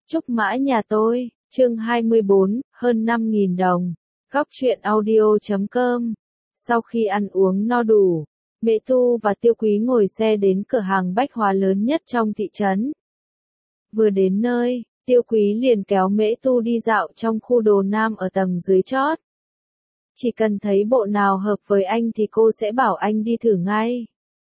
Trúc Mã nhà tôi, chương 24, hơn 5.000 đồng. Góc truyện audio.com. Sau khi ăn uống no đủ, Mễ Tu và Tiêu Quý ngồi xe đến cửa hàng bách hóa lớn nhất trong thị trấn. Vừa đến nơi, Tiêu Quý liền kéo Mễ Tu đi dạo trong khu đồ nam ở tầng dưới chót. Chỉ cần thấy bộ nào hợp với anh thì cô sẽ bảo anh đi thử ngay.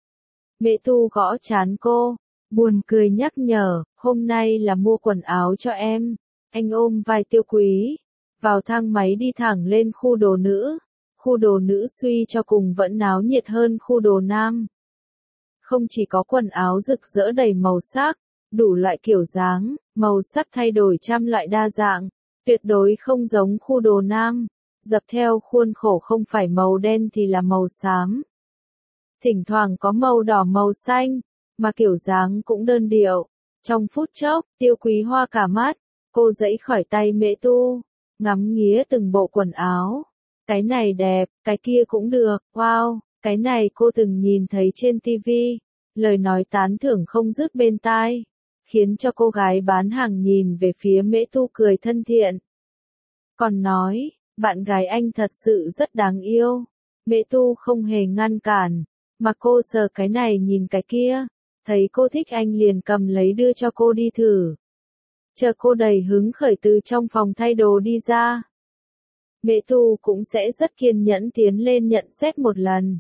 Mễ Tu gõ trán cô, buồn cười nhắc nhở, hôm nay là mua quần áo cho em. Anh ôm vai Tiêu Quý, vào thang máy đi thẳng lên khu đồ nữ. Khu đồ nữ suy cho cùng vẫn náo nhiệt hơn khu đồ nam. Không chỉ có quần áo rực rỡ đầy màu sắc, đủ loại kiểu dáng, màu sắc thay đổi trăm loại đa dạng, tuyệt đối không giống khu đồ nam. Dập theo khuôn khổ không phải màu đen thì là màu xám. Thỉnh thoảng có màu đỏ màu xanh, mà kiểu dáng cũng đơn điệu. Trong phút chốc, Tiêu Quý hoa cả mắt, cô giãy khỏi tay Mễ Tu, ngắm nghía từng bộ quần áo. Cái này đẹp, cái kia cũng được, wow, cái này cô từng nhìn thấy trên TV. Lời nói tán thưởng không dứt bên tai, khiến cho cô gái bán hàng nhìn về phía Mễ Tu cười thân thiện. Còn nói, bạn gái anh thật sự rất đáng yêu. Mễ Tu không hề ngăn cản, mà cô sờ cái này nhìn cái kia, thấy cô thích anh liền cầm lấy đưa cho cô đi thử. Chờ cô đầy hứng khởi từ trong phòng thay đồ đi ra, Mễ Tu cũng sẽ rất kiên nhẫn tiến lên nhận xét một lần,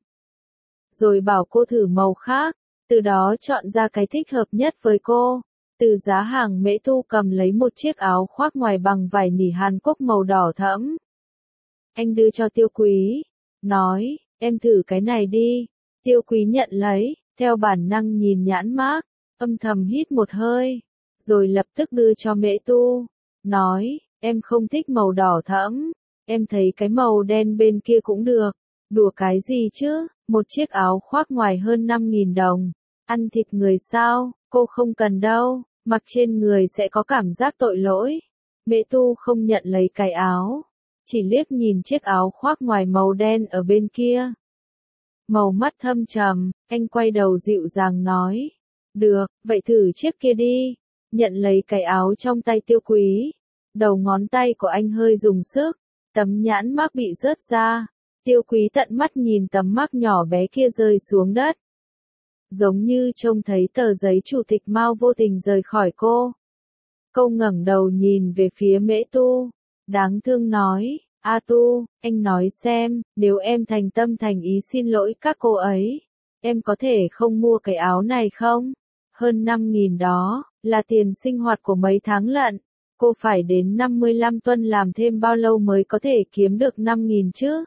rồi bảo cô thử màu khác, từ đó chọn ra cái thích hợp nhất với cô. Từ giá hàng Mễ Tu cầm lấy một chiếc áo khoác ngoài bằng vải nỉ Hàn Quốc màu đỏ thẫm. Anh đưa cho Tiêu Quý, nói, em thử cái này đi. Tiêu Quý nhận lấy, theo bản năng nhìn nhãn mác, âm thầm hít một hơi, rồi lập tức đưa cho Mễ Tu, nói, em không thích màu đỏ thẫm, em thấy cái màu đen bên kia cũng được. Đùa cái gì chứ, một chiếc áo khoác ngoài hơn 5.000 đồng, ăn thịt người sao, cô không cần đâu, mặc trên người sẽ có cảm giác tội lỗi. Mễ Tu không nhận lấy cái áo, chỉ liếc nhìn chiếc áo khoác ngoài màu đen ở bên kia. Màu mắt thâm trầm, anh quay đầu dịu dàng nói, được, vậy thử chiếc kia đi. Nhận lấy cái áo trong tay Tiêu Quý, đầu ngón tay của anh hơi dùng sức, tấm nhãn mác bị rớt ra. Tiêu Quý tận mắt nhìn tấm mác nhỏ bé kia rơi xuống đất, giống như trông thấy tờ giấy chủ tịch Mao vô tình rời khỏi cô. Cô ngẩng đầu nhìn về phía Mễ Tu, đáng thương nói, A Tu, anh nói xem, nếu em thành tâm thành ý xin lỗi các cô ấy, em có thể không mua cái áo này không? Hơn 5.000 đó, là tiền sinh hoạt của mấy tháng lận, cô phải đến 55 tuần làm thêm bao lâu mới có thể kiếm được 5.000 chứ?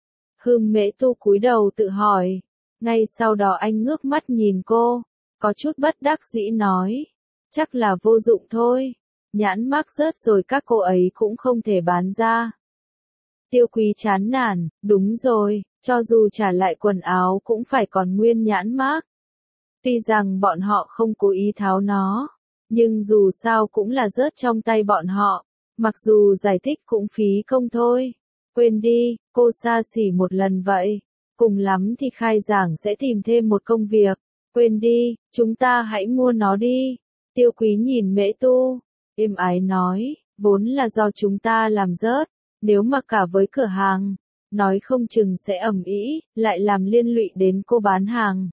Mễ Tu cúi đầu tự hỏi, ngay sau đó anh ngước mắt nhìn cô, có chút bất đắc dĩ nói, chắc là vô dụng thôi, nhãn mác rớt rồi các cô ấy cũng không thể bán ra. Tiêu Quý chán nản, đúng rồi, cho dù trả lại quần áo cũng phải còn nguyên nhãn mác. Tuy rằng bọn họ không cố ý tháo nó, nhưng dù sao cũng là rớt trong tay bọn họ, mặc dù giải thích cũng phí công thôi. Quên đi, cô xa xỉ một lần vậy, cùng lắm thì khai giảng sẽ tìm thêm một công việc. Quên đi, chúng ta hãy mua nó đi. Tiêu Quý nhìn Mễ Tu, êm ái nói, vốn là do chúng ta làm rớt, nếu mà cả với cửa hàng, nói không chừng sẽ ầm ĩ, lại làm liên lụy đến cô bán hàng.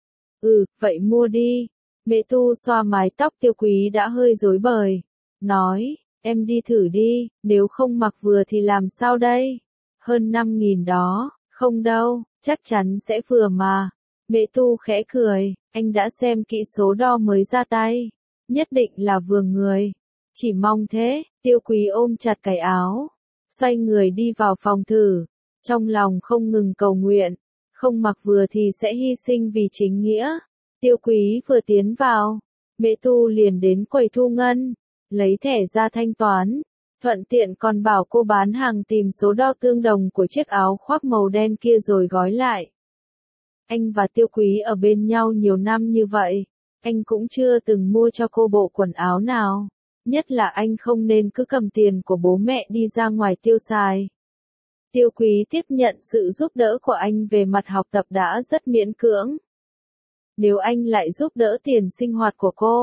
Vậy mua đi. Mễ Tu xoa mái tóc Tiêu Quý đã hơi rối bời, nói, em đi thử đi, nếu không mặc vừa thì làm sao đây? Hơn 5.000 đó, không đâu, chắc chắn sẽ vừa mà. Mễ Tu khẽ cười, anh đã xem kỹ số đo mới ra tay, nhất định là vừa người. Chỉ mong thế. Tiêu Quý ôm chặt cái áo, xoay người đi vào phòng thử, trong lòng không ngừng cầu nguyện, không mặc vừa thì sẽ hy sinh vì chính nghĩa. Tiêu Quý vừa tiến vào, Mễ Tu liền đến quầy thu ngân, lấy thẻ ra thanh toán, thuận tiện còn bảo cô bán hàng tìm số đo tương đồng của chiếc áo khoác màu đen kia rồi gói lại. Anh và Tiêu Quý ở bên nhau nhiều năm như vậy, anh cũng chưa từng mua cho cô bộ quần áo nào, nhất là anh không nên cứ cầm tiền của bố mẹ đi ra ngoài tiêu xài. Tiêu Quý tiếp nhận sự giúp đỡ của anh về mặt học tập đã rất miễn cưỡng. Nếu anh lại giúp đỡ tiền sinh hoạt của cô,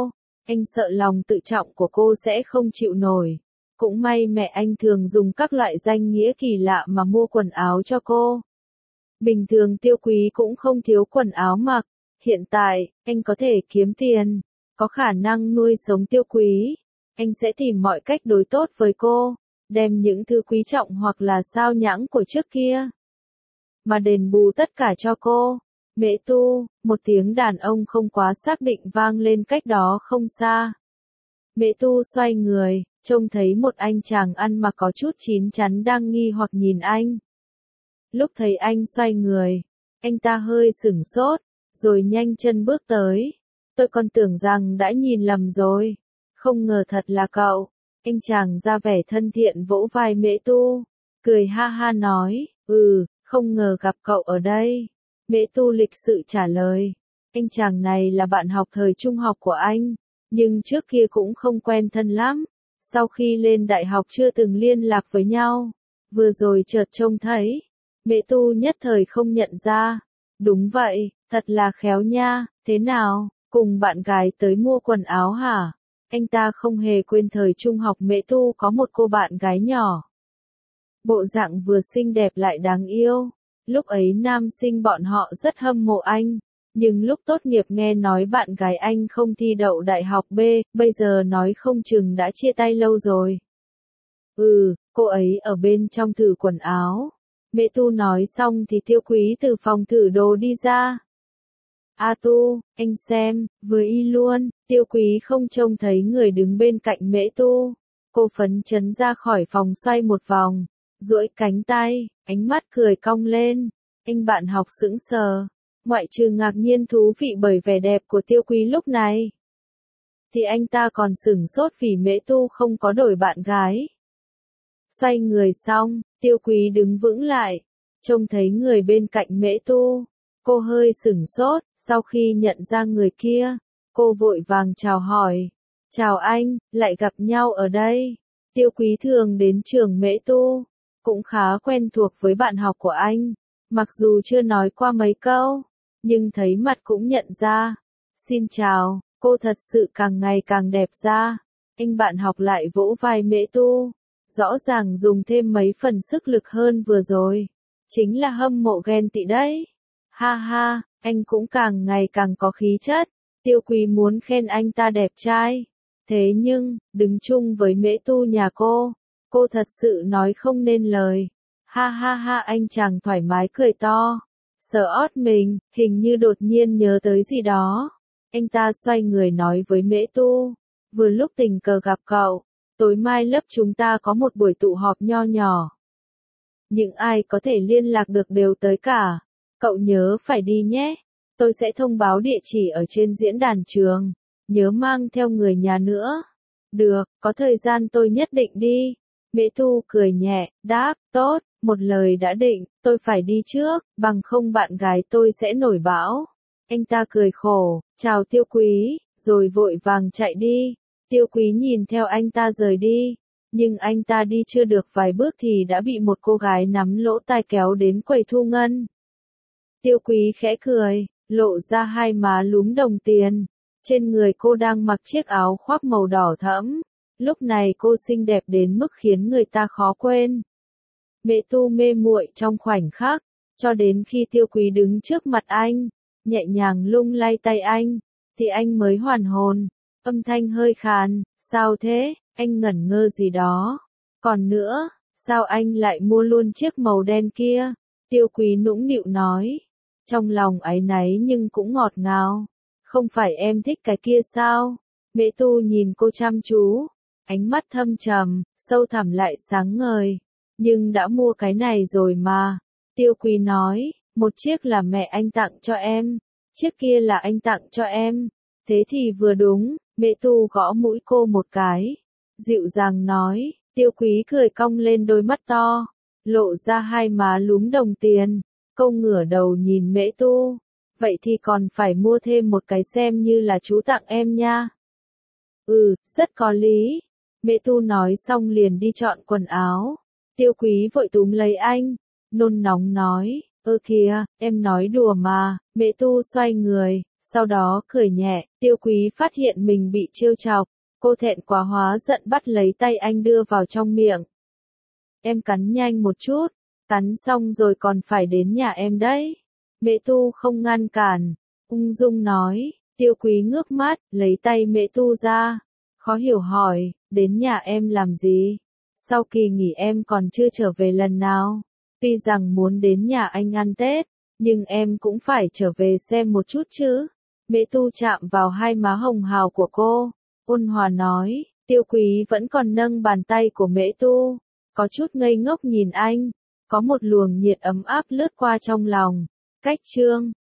Anh sợ lòng tự trọng của cô sẽ không chịu nổi. Cũng may mẹ anh thường dùng các loại danh nghĩa kỳ lạ mà mua quần áo cho cô. Bình thường Tiêu Quý cũng không thiếu quần áo mặc. Hiện tại, anh có thể kiếm tiền, có khả năng nuôi sống Tiêu Quý. Anh sẽ tìm mọi cách đối tốt với cô, đem những thứ quý trọng hoặc là sao nhãng của trước kia mà đền bù tất cả cho cô. Mễ Tu, một tiếng đàn ông không quá xác định vang lên cách đó không xa. Mễ Tu xoay người, trông thấy một anh chàng ăn mặc có chút chín chắn đang nghi hoặc nhìn anh. Lúc thấy anh xoay người, anh ta hơi sửng sốt, rồi nhanh chân bước tới. Tôi còn tưởng rằng đã nhìn lầm rồi, không ngờ thật là cậu. Anh chàng ra vẻ thân thiện vỗ vai Mễ Tu, cười ha ha nói, không ngờ gặp cậu ở đây. Mễ Tu lịch sự trả lời, anh chàng này là bạn học thời trung học của anh, nhưng trước kia cũng không quen thân lắm. Sau khi lên đại học chưa từng liên lạc với nhau, vừa rồi chợt trông thấy. Mễ Tu nhất thời không nhận ra. Đúng vậy, thật là khéo nha, thế nào, cùng bạn gái tới mua quần áo hả? Anh ta không hề quên thời trung học Mễ Tu có một cô bạn gái nhỏ. Bộ dạng vừa xinh đẹp lại đáng yêu. Lúc ấy nam sinh bọn họ rất hâm mộ anh, nhưng lúc tốt nghiệp nghe nói bạn gái anh không thi đậu đại học B, bây giờ nói không chừng đã chia tay lâu rồi. Cô ấy ở bên trong thử quần áo. Mễ Tu nói xong thì Tiêu Quý từ phòng thử đồ đi ra. A Tu, anh xem, với y luôn. Tiêu Quý không trông thấy người đứng bên cạnh Mễ Tu. Cô phấn chấn ra khỏi phòng xoay một vòng, duỗi cánh tay, ánh mắt cười cong lên. Anh bạn học sững sờ, ngoại trừ ngạc nhiên thú vị bởi vẻ đẹp của Tiêu Quý lúc này, thì anh ta còn sửng sốt vì Mễ Tu không có đổi bạn gái. Xoay người xong, Tiêu Quý đứng vững lại, trông thấy người bên cạnh Mễ Tu. Cô hơi sửng sốt, sau khi nhận ra người kia, cô vội vàng chào hỏi. Chào anh, lại gặp nhau ở đây. Tiêu Quý thường đến trường Mễ Tu, cũng khá quen thuộc với bạn học của anh. Mặc dù chưa nói qua mấy câu, nhưng thấy mặt cũng nhận ra. Xin chào, cô thật sự càng ngày càng đẹp ra. Anh bạn học lại vỗ vai Mễ Tu, rõ ràng dùng thêm mấy phần sức lực hơn vừa rồi. Chính là hâm mộ ghen tị đấy. Ha ha, anh cũng càng ngày càng có khí chất. Tiêu Quý muốn khen anh ta đẹp trai. Thế nhưng, đứng chung với Mễ Tu nhà cô thật sự nói không nên lời. Ha ha ha, anh chàng thoải mái cười to. Sờ ót mình, hình như đột nhiên nhớ tới gì đó. Anh ta xoay người nói với Mễ Tu, vừa lúc tình cờ gặp cậu, tối mai lớp chúng ta có một buổi tụ họp nho nhỏ. Những ai có thể liên lạc được đều tới cả. Cậu nhớ phải đi nhé. Tôi sẽ thông báo địa chỉ ở trên diễn đàn trường. Nhớ mang theo người nhà nữa. Được, có thời gian tôi nhất định đi. Mễ Tu cười nhẹ, đáp, tốt, một lời đã định, tôi phải đi trước, bằng không bạn gái tôi sẽ nổi bão. Anh ta cười khổ, chào Tiêu Quý, rồi vội vàng chạy đi. Tiêu Quý nhìn theo anh ta rời đi, nhưng anh ta đi chưa được vài bước thì đã bị một cô gái nắm lỗ tai kéo đến quầy thu ngân. Tiêu Quý khẽ cười, lộ ra hai má lúm đồng tiền. Trên người cô đang mặc chiếc áo khoác màu đỏ thẫm. Lúc này cô xinh đẹp đến mức khiến người ta khó quên. Mễ Tu mê muội trong khoảnh khắc, cho đến khi Tiêu Quý đứng trước mặt anh, nhẹ nhàng lung lay tay anh, thì anh mới hoàn hồn. Âm thanh hơi khàn, sao thế, anh ngẩn ngơ gì đó. Còn nữa, sao anh lại mua luôn chiếc màu đen kia? Tiêu Quý nũng nịu nói, trong lòng áy náy nhưng cũng ngọt ngào. Không phải em thích cái kia sao? Mễ Tu nhìn cô chăm chú, ánh mắt thâm trầm, sâu thẳm lại sáng ngời. Nhưng đã mua cái này rồi mà. Tiêu Quý nói, một chiếc là mẹ anh tặng cho em, chiếc kia là anh tặng cho em. Thế thì vừa đúng. Mễ Tu gõ mũi cô một cái, dịu dàng nói. Tiêu Quý cười cong lên đôi mắt to, lộ ra hai má lúm đồng tiền. Cô ngửa đầu nhìn Mễ Tu, vậy thì còn phải mua thêm một cái xem như là chú tặng em nha. Rất có lý. Mễ Tu nói xong liền đi chọn quần áo. Tiêu Quý vội túm lấy anh, nôn nóng nói, kìa, em nói đùa mà. Mễ Tu xoay người, Sau đó cười nhẹ, Tiêu Quý phát hiện mình bị trêu chọc, cô thẹn quá hóa giận bắt lấy tay anh đưa vào trong miệng. Em cắn nhanh một chút, cắn xong rồi còn phải đến nhà em đấy. Mẹ Tu không ngăn cản, ung dung nói. Tiêu Quý ngước mắt, lấy tay Mẹ Tu ra, khó hiểu hỏi, đến nhà em làm gì? Sau kỳ nghỉ em còn chưa trở về lần nào. Tuy rằng muốn đến nhà anh ăn Tết, nhưng em cũng phải trở về xem một chút chứ. Mẹ Tu chạm vào hai má hồng hào của cô, ôn hòa nói. Tiêu Quý vẫn còn nâng bàn tay của Mẹ Tu, có chút ngây ngốc nhìn anh, có một luồng nhiệt ấm áp lướt qua trong lòng. Cách chương